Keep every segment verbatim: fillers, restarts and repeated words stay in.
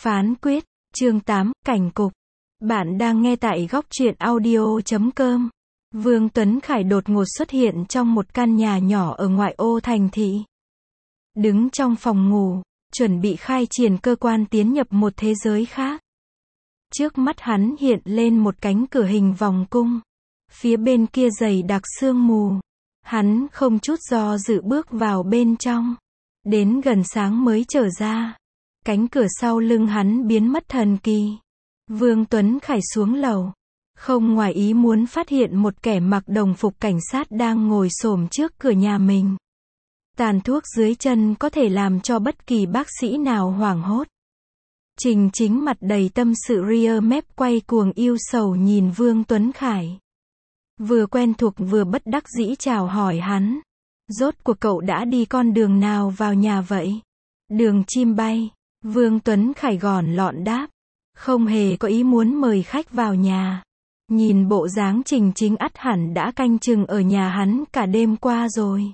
Phán quyết, chương tám, cảnh cục. Bạn đang nghe tại góc truyện audio chấm com. Vương Tuấn Khải đột ngột xuất hiện trong một căn nhà nhỏ ở ngoại ô thành thị. Đứng trong phòng ngủ, chuẩn bị khai triển cơ quan tiến nhập một thế giới khác. Trước mắt hắn hiện lên một cánh cửa hình vòng cung. Phía bên kia dày đặc sương mù. Hắn không chút do dự bước vào bên trong. Đến gần sáng mới trở ra. Cánh cửa sau lưng hắn biến mất thần kỳ. Vương Tuấn Khải xuống lầu. Không ngoài ý muốn phát hiện một kẻ mặc đồng phục cảnh sát đang ngồi xổm trước cửa nhà mình. Tàn thuốc dưới chân có thể làm cho bất kỳ bác sĩ nào hoảng hốt. Trình Chính mặt đầy tâm sự ria mép quay cuồng yêu sầu nhìn Vương Tuấn Khải. Vừa quen thuộc vừa bất đắc dĩ chào hỏi hắn. Rốt cuộc cậu đã đi con đường nào vào nhà vậy? Đường chim bay. Vương Tuấn Khải gòn lọn đáp. Không hề có ý muốn mời khách vào nhà. Nhìn bộ dáng Trình Chính ắt hẳn đã canh chừng ở nhà hắn cả đêm qua rồi.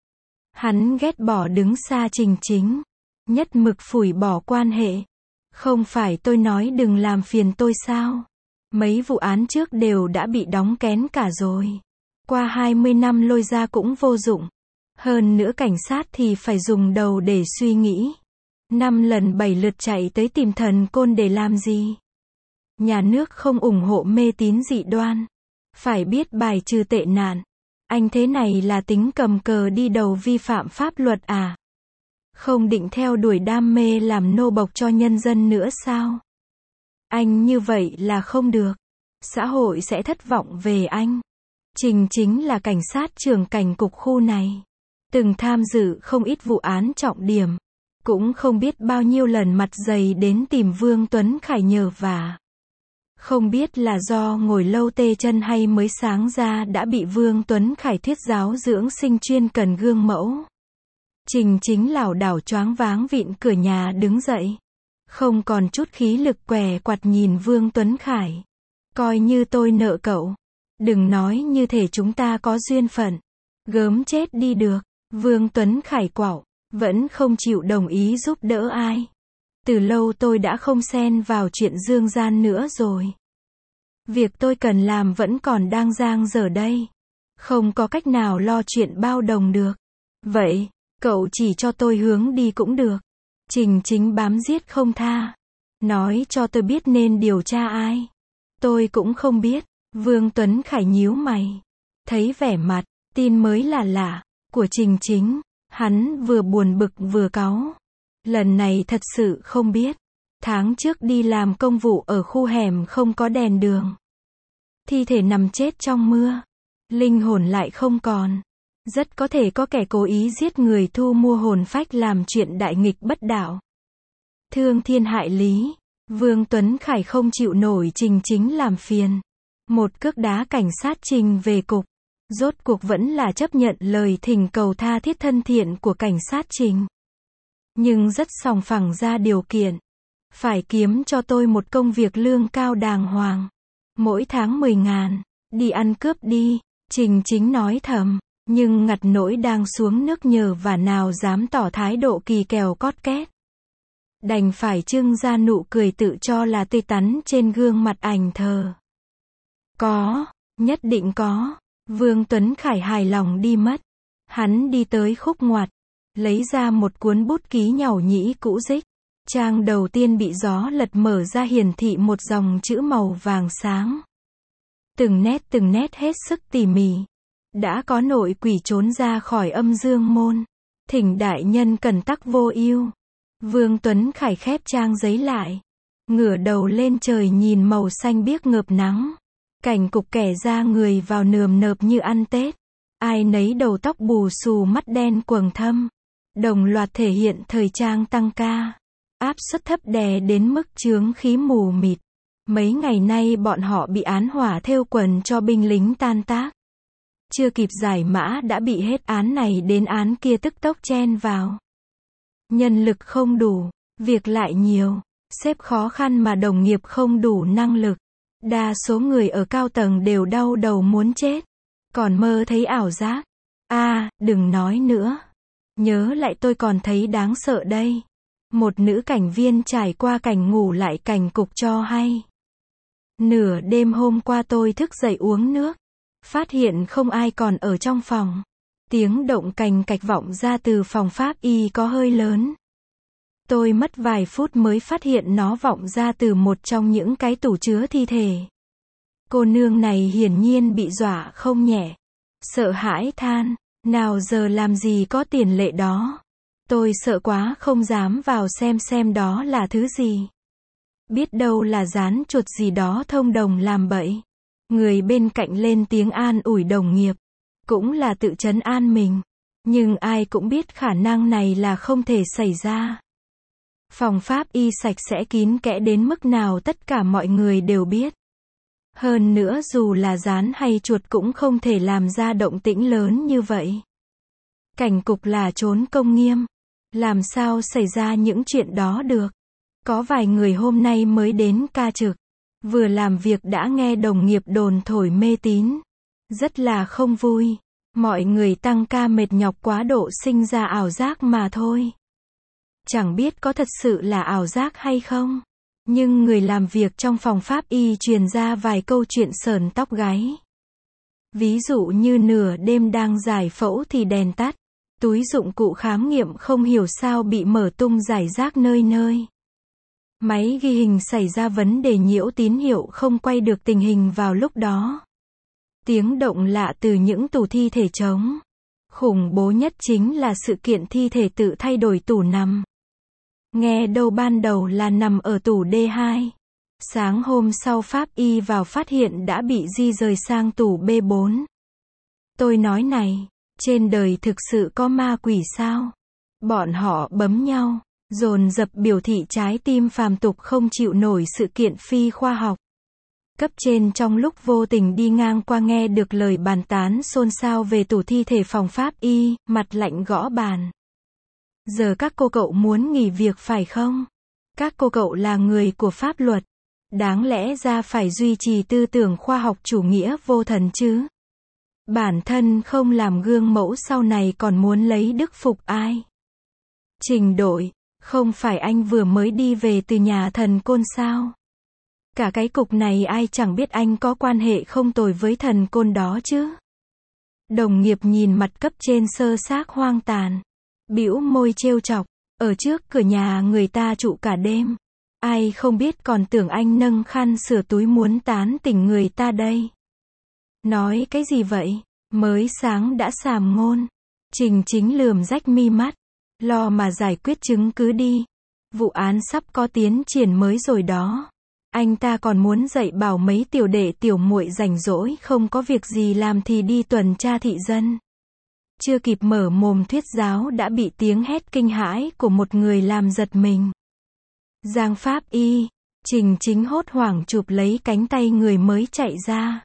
Hắn ghét bỏ đứng xa Trình Chính. Nhất mực phủi bỏ quan hệ. Không phải tôi nói đừng làm phiền tôi sao? Mấy vụ án trước đều đã bị đóng kén cả rồi. Qua hai mươi năm lôi ra cũng vô dụng. Hơn nữa cảnh sát thì phải dùng đầu để suy nghĩ. Năm lần bảy lượt chạy tới tìm thần côn để làm gì? Nhà nước không ủng hộ mê tín dị đoan. Phải biết bài trừ tệ nạn. Anh thế này là tính cầm cờ đi đầu vi phạm pháp luật à? Không định theo đuổi đam mê làm nô bộc cho nhân dân nữa sao? Anh như vậy là không được. Xã hội sẽ thất vọng về anh. Trình Chính là cảnh sát trưởng cảnh cục khu này. Từng tham dự không ít vụ án trọng điểm. Cũng không biết bao nhiêu lần mặt dày đến tìm Vương Tuấn Khải nhờ vả. Không biết là do ngồi lâu tê chân hay mới sáng ra đã bị Vương Tuấn Khải thuyết giáo dưỡng sinh chuyên cần gương mẫu. Trình Chính lảo đảo choáng váng vịn cửa nhà đứng dậy. Không còn chút khí lực què quặt nhìn Vương Tuấn Khải. Coi như tôi nợ cậu. Đừng nói như thể chúng ta có duyên phận. Gớm chết đi được. Vương Tuấn Khải quạo. Vẫn không chịu đồng ý giúp đỡ ai. Từ lâu tôi đã không xen vào chuyện dương gian nữa rồi. Việc tôi cần làm vẫn còn đang dang dở đây. Không có cách nào lo chuyện bao đồng được. Vậy, cậu chỉ cho tôi hướng đi cũng được. Trình Chính bám giết không tha. Nói cho tôi biết nên điều tra ai. Tôi cũng không biết. Vương Tuấn Khải nhíu mày. Thấy vẻ mặt, tin mới là lạ, của Trình Chính. Hắn vừa buồn bực vừa cáu. Lần này thật sự không biết. Tháng trước đi làm công vụ ở khu hẻm không có đèn đường. Thi thể nằm chết trong mưa. Linh hồn lại không còn. Rất có thể có kẻ cố ý giết người thu mua hồn phách làm chuyện đại nghịch bất đạo. Thương thiên hại lý. Vương Tuấn Khải không chịu nổi Trình Chính làm phiền. Một cước đá cảnh sát Trình về cục. Rốt cuộc vẫn là chấp nhận lời thỉnh cầu tha thiết thân thiện của cảnh sát Trình. Nhưng rất sòng phẳng ra điều kiện. Phải kiếm cho tôi một công việc lương cao đàng hoàng. Mỗi tháng mười ngàn. Đi ăn cướp đi. Trình Chính nói thầm. Nhưng ngặt nỗi đang xuống nước nhờ và nào dám tỏ thái độ kỳ kèo cót két. Đành phải trưng ra nụ cười tự cho là tươi tắn trên gương mặt ảnh thờ. Có. Nhất định có. Vương Tuấn Khải hài lòng đi mất. Hắn đi tới khúc ngoặt. Lấy ra một cuốn bút ký nhàu nhĩ cũ rích. Trang đầu tiên bị gió lật mở ra hiển thị một dòng chữ màu vàng sáng. Từng nét từng nét hết sức tỉ mỉ. Đã có nội quỷ trốn ra khỏi âm dương môn. Thỉnh đại nhân cần tắc vô ưu. Vương Tuấn Khải khép trang giấy lại. Ngửa đầu lên trời nhìn màu xanh biếc ngợp nắng. Cảnh cục kẻ ra người vào nườm nượp như ăn Tết. Ai nấy đầu tóc bù xù mắt đen quầng thâm. Đồng loạt thể hiện thời trang tăng ca. Áp suất thấp đè đến mức chướng khí mù mịt. Mấy ngày nay bọn họ bị án hỏa thêu quần cho binh lính tan tác. Chưa kịp giải mã đã bị hết án này đến án kia tức tốc chen vào. Nhân lực không đủ, việc lại nhiều, sếp khó khăn mà đồng nghiệp không đủ năng lực. Đa số người ở cao tầng đều đau đầu muốn chết. Còn mơ thấy ảo giác. A, à, đừng nói nữa. Nhớ lại tôi còn thấy đáng sợ đây. Một nữ cảnh viên trải qua cảnh ngủ lại cảnh cục cho hay. Nửa đêm hôm qua tôi thức dậy uống nước. Phát hiện không ai còn ở trong phòng. Tiếng động cành cạch vọng ra từ phòng pháp y có hơi lớn. Tôi mất vài phút mới phát hiện nó vọng ra từ một trong những cái tủ chứa thi thể. Cô nương này hiển nhiên bị dọa không nhẹ. Sợ hãi than, nào giờ làm gì có tiền lệ đó. Tôi sợ quá không dám vào xem xem đó là thứ gì. Biết đâu là dán chuột gì đó thông đồng làm bậy. Người bên cạnh lên tiếng an ủi đồng nghiệp. Cũng là tự trấn an mình. Nhưng ai cũng biết khả năng này là không thể xảy ra. Phòng pháp y sạch sẽ kín kẽ đến mức nào tất cả mọi người đều biết. Hơn nữa dù là dán hay chuột cũng không thể làm ra động tĩnh lớn như vậy. Cảnh cục là trốn công nghiêm. Làm sao xảy ra những chuyện đó được? Có vài người hôm nay mới đến ca trực. Vừa làm việc đã nghe đồng nghiệp đồn thổi mê tín. Rất là không vui. Mọi người tăng ca mệt nhọc quá độ sinh ra ảo giác mà thôi. Chẳng biết có thật sự là ảo giác hay không. Nhưng người làm việc trong phòng pháp y truyền ra vài câu chuyện sởn tóc gáy. Ví dụ như nửa đêm đang giải phẫu thì đèn tắt. Túi dụng cụ khám nghiệm không hiểu sao bị mở tung rải rác nơi nơi. Máy ghi hình xảy ra vấn đề nhiễu tín hiệu không quay được tình hình vào lúc đó. Tiếng động lạ từ những tủ thi thể trống. Khủng bố nhất chính là sự kiện thi thể tự thay đổi tủ nằm. Nghe đâu ban đầu là nằm ở tủ D hai. Sáng hôm sau pháp y vào phát hiện đã bị di rời sang tủ B bốn. Tôi nói này, trên đời thực sự có ma quỷ sao? Bọn họ bấm nhau, dồn dập biểu thị trái tim phàm tục không chịu nổi sự kiện phi khoa học. Cấp trên trong lúc vô tình đi ngang qua nghe được lời bàn tán xôn xao về tủ thi thể phòng pháp y, mặt lạnh gõ bàn. Giờ các cô cậu muốn nghỉ việc phải không? Các cô cậu là người của pháp luật. Đáng lẽ ra phải duy trì tư tưởng khoa học chủ nghĩa vô thần chứ. Bản thân không làm gương mẫu sau này còn muốn lấy đức phục ai? Trình Đội, không phải anh vừa mới đi về từ nhà thần côn sao? Cả cái cục này ai chẳng biết anh có quan hệ không tồi với thần côn đó chứ? Đồng nghiệp nhìn mặt cấp trên sơ xác hoang tàn. Bĩu môi trêu chọc, ở trước cửa nhà người ta trụ cả đêm. Ai không biết còn tưởng anh nâng khăn sửa túi muốn tán tỉnh người ta đây. Nói cái gì vậy? Mới sáng đã sàm ngôn. Trình Chính lườm rách mi mắt. Lo mà giải quyết chứng cứ đi. Vụ án sắp có tiến triển mới rồi đó. Anh ta còn muốn dạy bảo mấy tiểu đệ tiểu muội rảnh rỗi không có việc gì làm thì đi tuần tra thị dân. Chưa kịp mở mồm thuyết giáo đã bị tiếng hét kinh hãi của một người làm giật mình. Giang pháp y, Trình Chính hốt hoảng chụp lấy cánh tay người mới chạy ra.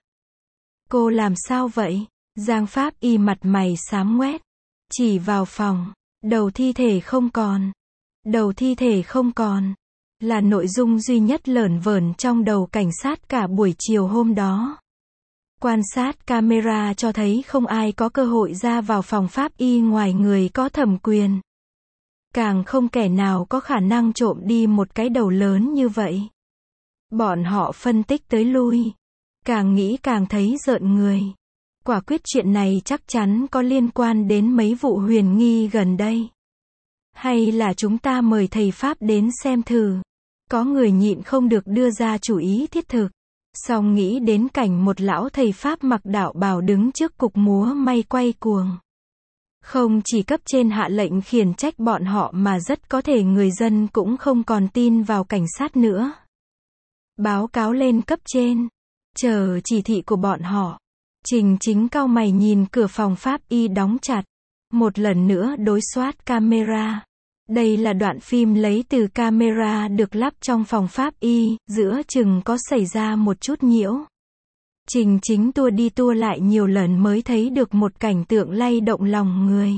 Cô làm sao vậy? Giang pháp y mặt mày xám ngoét. Chỉ vào phòng, đầu thi thể không còn. Đầu thi thể không còn. Là nội dung duy nhất lởn vởn trong đầu cảnh sát cả buổi chiều hôm đó. Quan sát camera cho thấy không ai có cơ hội ra vào phòng pháp y ngoài người có thẩm quyền. Càng không kẻ nào có khả năng trộm đi một cái đầu lớn như vậy. Bọn họ phân tích tới lui. Càng nghĩ càng thấy rợn người. Quả quyết chuyện này chắc chắn có liên quan đến mấy vụ huyền nghi gần đây. Hay là chúng ta mời thầy Pháp đến xem thử. Có người nhịn không được đưa ra chủ ý thiết thực. Xong nghĩ đến cảnh một lão thầy Pháp mặc đạo bào đứng trước cục múa may quay cuồng. Không chỉ cấp trên hạ lệnh khiển trách bọn họ mà rất có thể người dân cũng không còn tin vào cảnh sát nữa. Báo cáo lên cấp trên. Chờ chỉ thị của bọn họ. Trình Chính cau mày nhìn cửa phòng pháp y đóng chặt. Một lần nữa đối soát camera. Đây là đoạn phim lấy từ camera được lắp trong phòng pháp y, giữa chừng có xảy ra một chút nhiễu. Trình Chính tua đi tua lại nhiều lần mới thấy được một cảnh tượng lay động lòng người.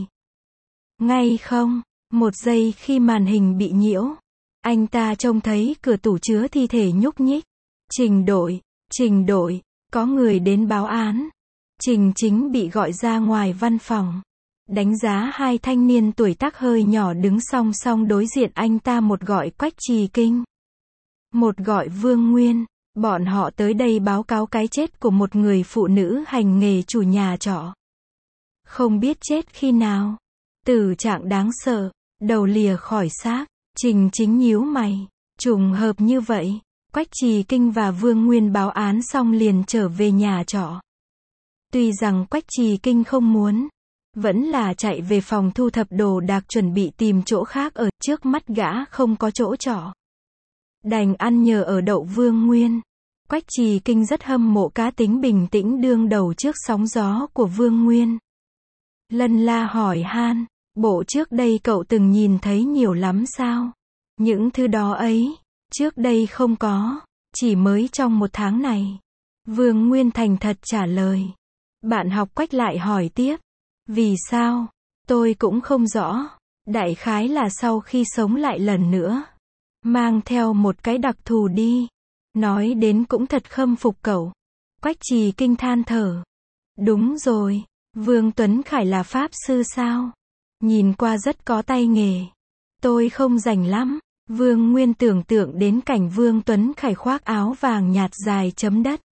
Ngay không, một giây khi màn hình bị nhiễu, anh ta trông thấy cửa tủ chứa thi thể nhúc nhích. Trình Đội, Trình Đội, có người đến báo án. Trình Chính bị gọi ra ngoài văn phòng. Đánh giá hai thanh niên tuổi tác hơi nhỏ đứng song song đối diện anh ta, một gọi Quách Trì Kinh, một gọi Vương Nguyên. Bọn họ tới đây báo cáo cái chết của một người phụ nữ hành nghề chủ nhà trọ. Không biết chết khi nào. Tử trạng đáng sợ, đầu lìa khỏi xác. Trình Chính nhíu mày. Trùng hợp như vậy. Quách Trì Kinh và Vương Nguyên báo án xong liền trở về nhà trọ. Tuy rằng Quách Trì Kinh không muốn, vẫn là chạy về phòng thu thập đồ đạc chuẩn bị tìm chỗ khác ở, trước mắt gã không có chỗ trọ. Đành ăn nhờ ở đậu Vương Nguyên. Quách Trì Kinh rất hâm mộ cá tính bình tĩnh đương đầu trước sóng gió của Vương Nguyên. Lân la hỏi han, bộ trước đây cậu từng nhìn thấy nhiều lắm sao? Những thứ đó ấy, trước đây không có, chỉ mới trong một tháng này. Vương Nguyên thành thật trả lời. Bạn học Quách lại hỏi tiếp. Vì sao? Tôi cũng không rõ. Đại khái là sau khi sống lại lần nữa, mang theo một cái đặc thù đi. Nói đến cũng thật khâm phục cậu. Quách Trì Kinh than thở. Đúng rồi, Vương Tuấn Khải là pháp sư sao? Nhìn qua rất có tay nghề. Tôi không rành lắm. Vương Nguyên tưởng tượng đến cảnh Vương Tuấn Khải khoác áo vàng nhạt dài chấm đất,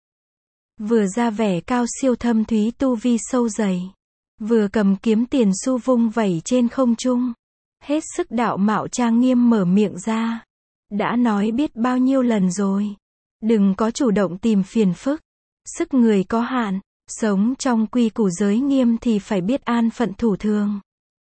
vừa ra vẻ cao siêu thâm thúy tu vi sâu dày, vừa cầm kiếm tiền xu vung vẩy trên không trung, hết sức đạo mạo trang nghiêm mở miệng ra. Đã nói biết bao nhiêu lần rồi, đừng có chủ động tìm phiền phức. Sức người có hạn, sống trong quy củ giới nghiêm thì phải biết an phận thủ thường.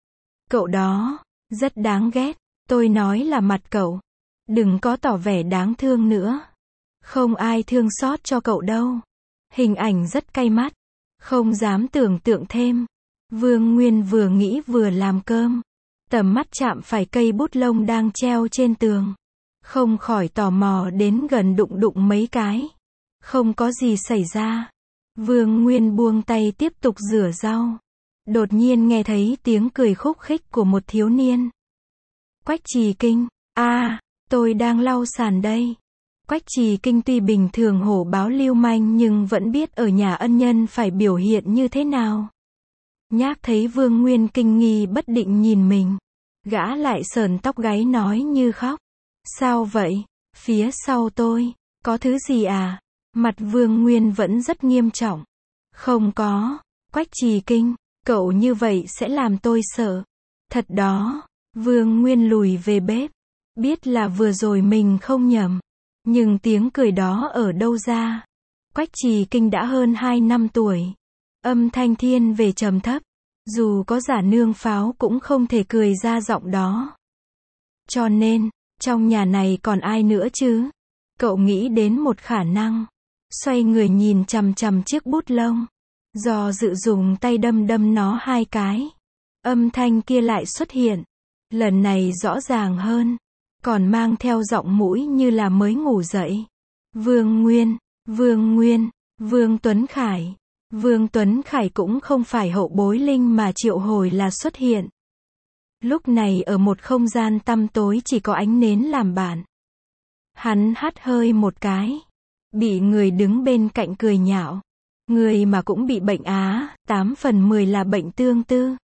Cậu đó, rất đáng ghét. Tôi nói là mặt cậu. Đừng có tỏ vẻ đáng thương nữa. Không ai thương xót cho cậu đâu. Hình ảnh rất cay mắt. Không dám tưởng tượng thêm. Vương Nguyên vừa nghĩ vừa làm cơm. Tầm mắt chạm phải cây bút lông đang treo trên tường. Không khỏi tò mò đến gần đụng đụng mấy cái. Không có gì xảy ra. Vương Nguyên buông tay tiếp tục rửa rau. Đột nhiên nghe thấy tiếng cười khúc khích của một thiếu niên. Quách Trì Kinh, a, à, tôi đang lau sàn đây. Quách Trì Kinh tuy bình thường hổ báo lưu manh nhưng vẫn biết ở nhà ân nhân phải biểu hiện như thế nào. Nhác thấy Vương Nguyên kinh nghi bất định nhìn mình, gã lại sờn tóc gáy nói như khóc. Sao vậy? Phía sau tôi, có thứ gì à? Mặt Vương Nguyên vẫn rất nghiêm trọng. Không có. Quách Trì Kinh, cậu như vậy sẽ làm tôi sợ. Thật đó. Vương Nguyên lùi về bếp. Biết là vừa rồi mình không nhầm. Nhưng tiếng cười đó ở đâu ra? Quách Trì Kinh đã hơn hai năm tuổi. Âm thanh thiên về trầm thấp. Dù có giả nương pháo cũng không thể cười ra giọng đó. Cho nên, trong nhà này còn ai nữa chứ? Cậu nghĩ đến một khả năng. Xoay người nhìn chằm chằm chiếc bút lông. Do dự dùng tay đâm đâm nó hai cái. Âm thanh kia lại xuất hiện. Lần này rõ ràng hơn. Còn mang theo giọng mũi như là mới ngủ dậy. Vương Nguyên, Vương Nguyên, Vương Tuấn Khải. Vương Tuấn Khải cũng không phải hậu bối linh mà triệu hồi là xuất hiện. Lúc này ở một không gian tăm tối chỉ có ánh nến làm bạn. Hắn hắt hơi một cái. Bị người đứng bên cạnh cười nhạo. Người mà cũng bị bệnh á, tám phần mười là bệnh tương tư.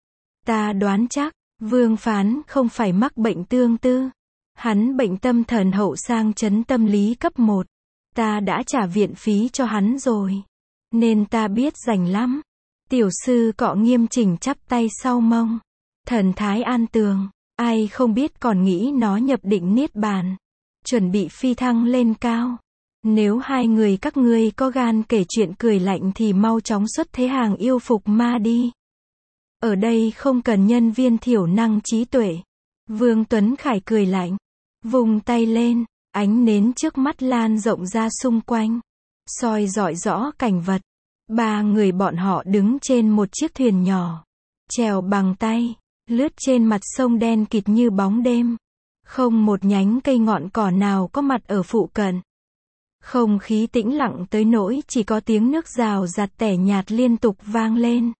Ta đoán chắc, Vương Phán không phải mắc bệnh tương tư. Hắn bệnh tâm thần hậu sang chấn tâm lý cấp một. Ta đã trả viện phí cho hắn rồi. Nên ta biết rành lắm. Tiểu sư cọ nghiêm chỉnh chắp tay sau mông. Thần thái an tường. Ai không biết còn nghĩ nó nhập định niết bàn. Chuẩn bị phi thăng lên cao. Nếu hai người các ngươi có gan kể chuyện cười lạnh thì mau chóng xuất thế hàng yêu phục ma đi. Ở đây không cần nhân viên thiểu năng trí tuệ. Vương Tuấn Khải cười lạnh. Vùng tay lên, ánh nến trước mắt lan rộng ra xung quanh. Soi rọi rõ cảnh vật. Ba người bọn họ đứng trên một chiếc thuyền nhỏ. Chèo bằng tay, lướt trên mặt sông đen kịt như bóng đêm. Không một nhánh cây ngọn cỏ nào có mặt ở phụ cận. Không khí tĩnh lặng tới nỗi chỉ có tiếng nước rào rạt tẻ nhạt liên tục vang lên.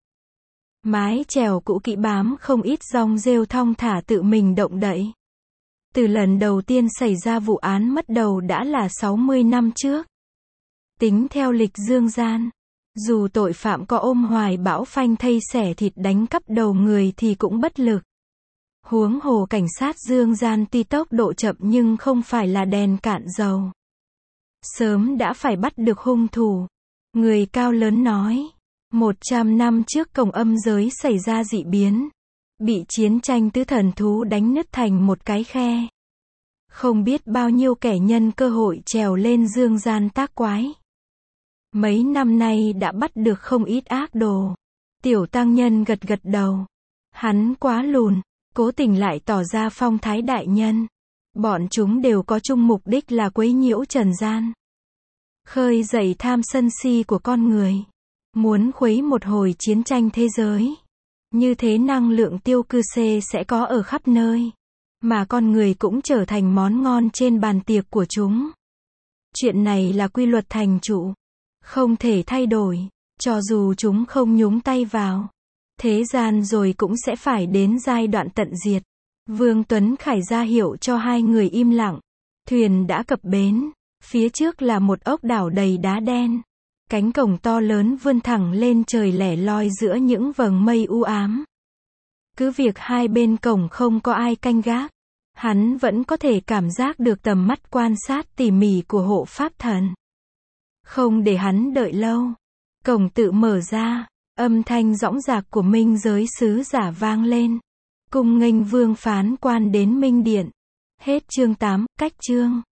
Mái chèo cũ kỹ bám không ít dong rêu thong thả tự mình động đậy. Từ lần đầu tiên xảy ra vụ án mất đầu đã là sáu mươi năm trước. Tính theo lịch dương gian, Dù tội phạm có ôm hoài bão phanh thây xẻ thịt đánh cắp đầu người thì cũng bất lực. Huống hồ cảnh sát Dương Gian tuy tốc độ chậm nhưng không phải là đèn cạn dầu. Sớm đã phải bắt được hung thủ. Người cao lớn nói. Một trăm năm trước cổng âm giới xảy ra dị biến. Bị chiến tranh tứ thần thú đánh nứt thành một cái khe. Không biết bao nhiêu kẻ nhân cơ hội trèo lên dương gian tác quái. Mấy năm nay đã bắt được không ít ác đồ. Tiểu tăng nhân gật gật đầu. Hắn quá lùn, cố tình lại tỏ ra phong thái đại nhân. Bọn chúng đều có chung mục đích là quấy nhiễu trần gian. Khơi dậy tham sân si của con người. Muốn khuấy một hồi chiến tranh thế giới. Như thế năng lượng tiêu cư xê sẽ có ở khắp nơi. Mà con người cũng trở thành món ngon trên bàn tiệc của chúng. Chuyện này là quy luật thành trụ. Không thể thay đổi. Cho dù chúng không nhúng tay vào. Thế gian rồi cũng sẽ phải đến giai đoạn tận diệt. Vương Tuấn Khải ra hiệu cho hai người im lặng. Thuyền đã cập bến. Phía trước là một ốc đảo đầy đá đen. Cánh cổng to lớn vươn thẳng lên trời lẻ loi giữa những vầng mây u ám. Cứ việc hai bên cổng không có ai canh gác, hắn vẫn có thể cảm giác được tầm mắt quan sát tỉ mỉ của hộ pháp thần. Không để hắn đợi lâu, cổng tự mở ra, âm thanh dõng dạc của minh giới sứ giả vang lên. Cung nghênh vương phán quan đến minh điện. Hết chương tám, cách chương.